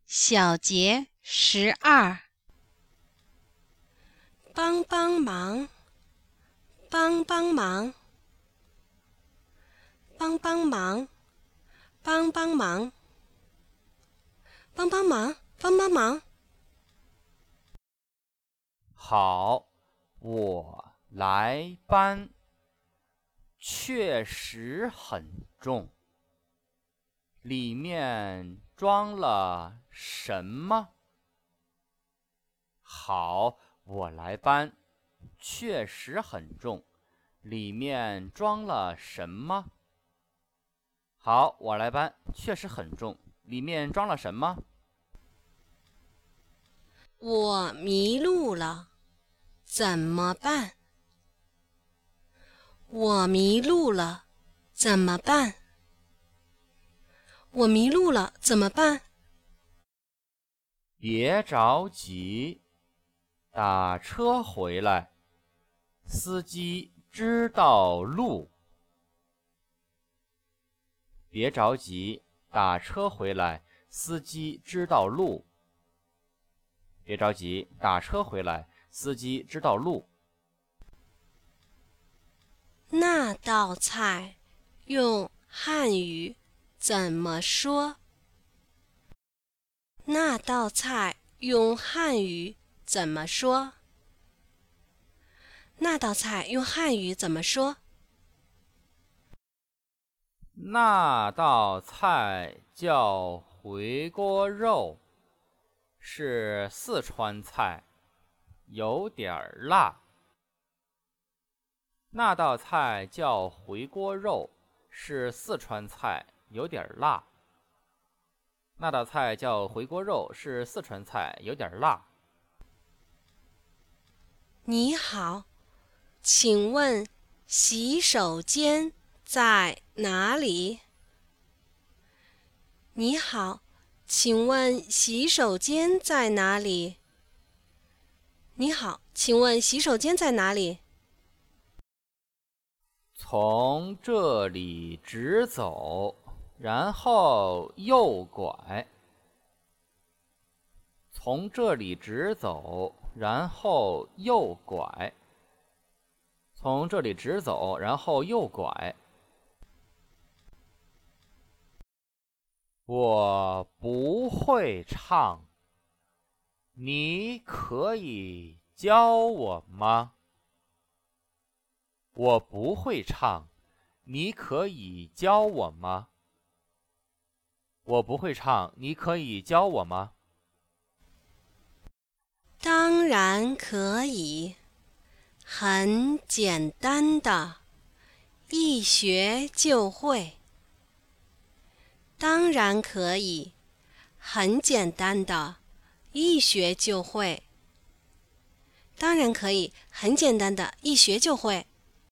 小节12。 帮帮忙，帮帮忙，帮帮忙，帮帮忙，帮帮忙，帮帮忙。 好，我来搬，确实很重。里面装了什么？好，我来搬，确实很重。里面装了什么？好，我来搬，确实很重。里面装了什么？ 我迷路了，怎么办？我迷路了，怎么办？我迷路了，怎么办？ 别着急，打车回来，司机知道路。别着急，打车回来，司机知道路。别着急，打车回来，司机知道路。 那道菜用汉语怎么说？那道菜用汉语怎么说？那道菜用汉语怎么说？ 那道菜叫回锅肉，是四川菜，有点辣。那道菜叫回锅肉，是四川菜，有点辣。那道菜叫回锅肉，是四川菜，有点辣。 你好，请问洗手间在哪里？你好，请问洗手间在哪里？你好，请问洗手间在哪里？ 从这里直走，然后右拐。从这里直走，然后右拐。从这里直走，然后右拐。我不会唱，你可以教我吗？我不会唱，你可以教我吗？我不会唱，你可以教我吗？ 当然可以，很简单的，一学就会。当然可以，很简单的，一学就会。当然可以，很简单的，一学就会。